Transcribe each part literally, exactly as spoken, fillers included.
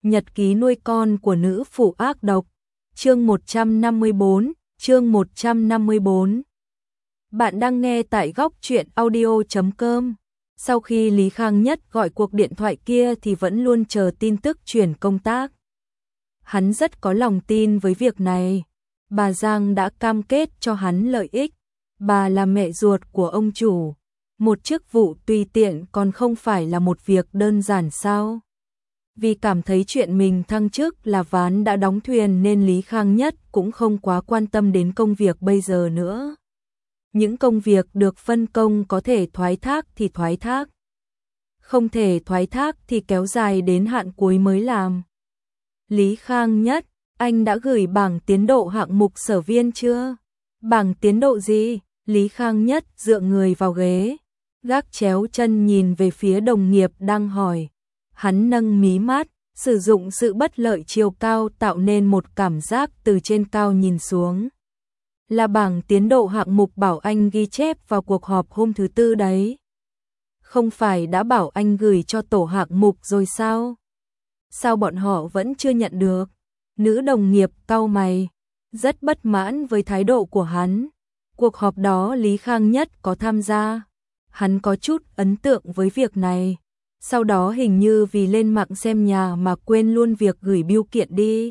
Nhật ký nuôi con của nữ phụ ác độc. Chương một trăm năm mươi bốn, chương một trăm năm mươi bốn. Bạn đang nghe tại góc truyện audio chấm com. Sau khi Lý Khang Nhất gọi cuộc điện thoại kia thì vẫn luôn chờ tin tức chuyển công tác. Hắn rất có lòng tin với việc này. Bà Giang đã cam kết cho hắn lợi ích. Bà là mẹ ruột của ông chủ. Một chức vụ tùy tiện còn không phải là một việc đơn giản sao? Vì cảm thấy chuyện mình thăng chức là ván đã đóng thuyền nên Lý Khang Nhất cũng không quá quan tâm đến công việc bây giờ nữa. Những công việc được phân công có thể thoái thác thì thoái thác. Không thể thoái thác thì kéo dài đến hạn cuối mới làm. Lý Khang Nhất, anh đã gửi bảng tiến độ hạng mục sở viên chưa? Bảng tiến độ gì? Lý Khang Nhất dựa người vào ghế, gác chéo chân nhìn về phía đồng nghiệp đang hỏi. Hắn nâng mí mắt, sử dụng sự bất lợi chiều cao tạo nên một cảm giác từ trên cao nhìn xuống. Là bảng tiến độ hạng mục bảo anh ghi chép vào cuộc họp hôm thứ tư đấy. Không phải đã bảo anh gửi cho tổ hạng mục rồi sao? Sao bọn họ vẫn chưa nhận được? Nữ đồng nghiệp cau mày, rất bất mãn với thái độ của hắn. Cuộc họp đó Lý Khang Nhất có tham gia. Hắn có chút ấn tượng với việc này. Sau đó hình như vì lên mạng xem nhà mà quên luôn việc gửi bưu kiện đi.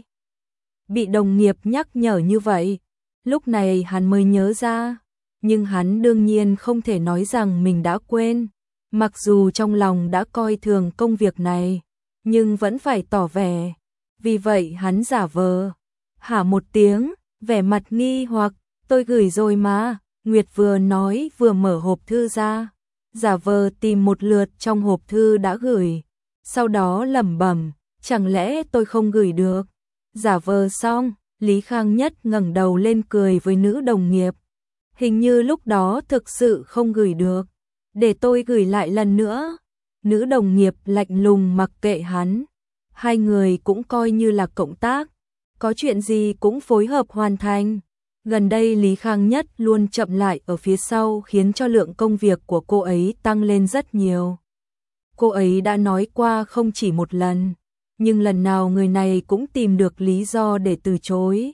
Bị đồng nghiệp nhắc nhở như vậy, lúc này hắn mới nhớ ra. Nhưng hắn đương nhiên không thể nói rằng mình đã quên. Mặc dù trong lòng đã coi thường công việc này, nhưng vẫn phải tỏ vẻ. Vì vậy hắn giả vờ. Hả một tiếng, vẻ mặt nghi hoặc, tôi gửi rồi mà. Nguyệt vừa nói vừa mở hộp thư ra. Giả vờ tìm một lượt trong hộp thư đã gửi, sau đó lẩm bẩm, chẳng lẽ tôi không gửi được? Giả vờ xong, Lý Khang Nhất ngẩng đầu lên cười với nữ đồng nghiệp. Hình như lúc đó thực sự không gửi được, để tôi gửi lại lần nữa. Nữ đồng nghiệp lạnh lùng mặc kệ hắn. Hai người cũng coi như là cộng tác, có chuyện gì cũng phối hợp hoàn thành. Gần đây Lý Khang Nhất luôn chậm lại ở phía sau khiến cho lượng công việc của cô ấy tăng lên rất nhiều. Cô ấy đã nói qua không chỉ một lần, nhưng lần nào người này cũng tìm được lý do để từ chối.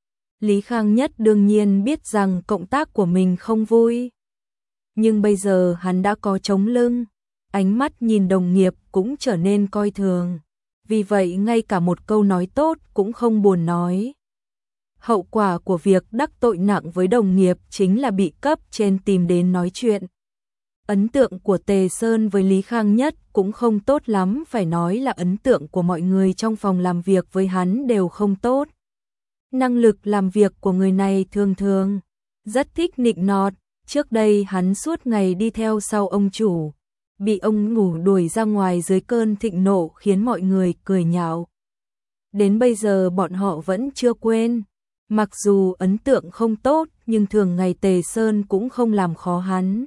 Lý Khang Nhất đương nhiên biết rằng cộng tác của mình không vui. Nhưng bây giờ hắn đã có chống lưng, ánh mắt nhìn đồng nghiệp cũng trở nên coi thường. Vì vậy ngay cả một câu nói tốt cũng không buồn nói. Hậu quả của việc đắc tội nặng với đồng nghiệp chính là bị cấp trên tìm đến nói chuyện. Ấn tượng của Tề Sơn với Lý Khang Nhất cũng không tốt lắm, phải nói là ấn tượng của mọi người trong phòng làm việc với hắn đều không tốt. Năng lực làm việc của người này thường thường, rất thích nịnh nọt. Trước đây hắn suốt ngày đi theo sau ông chủ, bị ông ngủ đuổi ra ngoài dưới cơn thịnh nộ khiến mọi người cười nhạo. Đến bây giờ bọn họ vẫn chưa quên. Mặc dù ấn tượng không tốt nhưng thường ngày Tề Sơn cũng không làm khó hắn.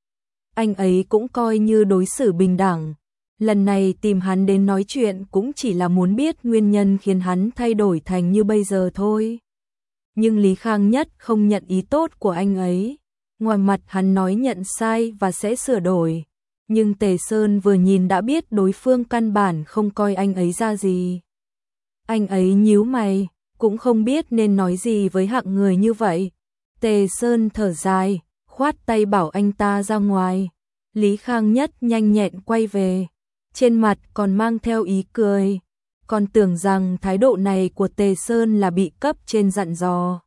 Anh ấy cũng coi như đối xử bình đẳng. Lần này tìm hắn đến nói chuyện cũng chỉ là muốn biết nguyên nhân khiến hắn thay đổi thành như bây giờ thôi. Nhưng Lý Khang Nhất không nhận ý tốt của anh ấy. Ngoài mặt hắn nói nhận sai và sẽ sửa đổi. Nhưng Tề Sơn vừa nhìn đã biết đối phương căn bản không coi anh ấy ra gì. Anh ấy nhíu mày, cũng không biết nên nói gì với hạng người như vậy. Tề Sơn thở dài, khoát tay bảo anh ta ra ngoài. Lý Khang Nhất nhanh nhẹn quay về, trên mặt còn mang theo ý cười. Còn tưởng rằng thái độ này của Tề Sơn là bị cấp trên dặn dò.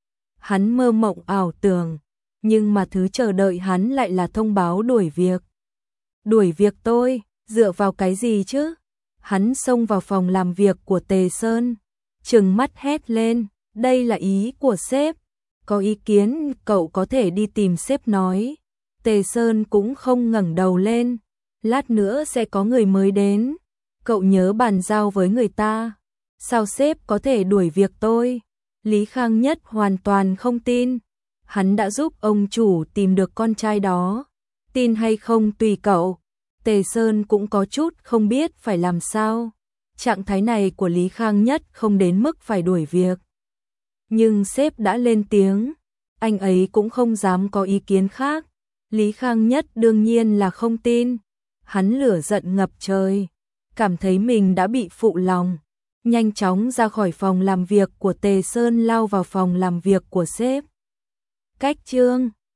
Hắn mơ mộng ảo tưởng, nhưng mà thứ chờ đợi hắn lại là thông báo đuổi việc. Đuổi việc tôi, dựa vào cái gì chứ? Hắn xông vào phòng làm việc của Tề Sơn, trừng mắt hét lên, đây là ý của sếp, có ý kiến cậu có thể đi tìm sếp nói. Tề Sơn cũng không ngẩng đầu lên, lát nữa sẽ có người mới đến, cậu nhớ bàn giao với người ta, sao sếp có thể đuổi việc tôi? Lý Khang Nhất hoàn toàn không tin, hắn đã giúp ông chủ tìm được con trai đó, tin hay không tùy cậu. Tề Sơn cũng có chút không biết phải làm sao. Trạng thái này của Lý Khang Nhất không đến mức phải đuổi việc. Nhưng sếp đã lên tiếng, anh ấy cũng không dám có ý kiến khác. Lý Khang Nhất đương nhiên là không tin. Hắn lửa giận ngập trời, cảm thấy mình đã bị phụ lòng, nhanh chóng ra khỏi phòng làm việc của Tề Sơn lao vào phòng làm việc của sếp. Cách Trương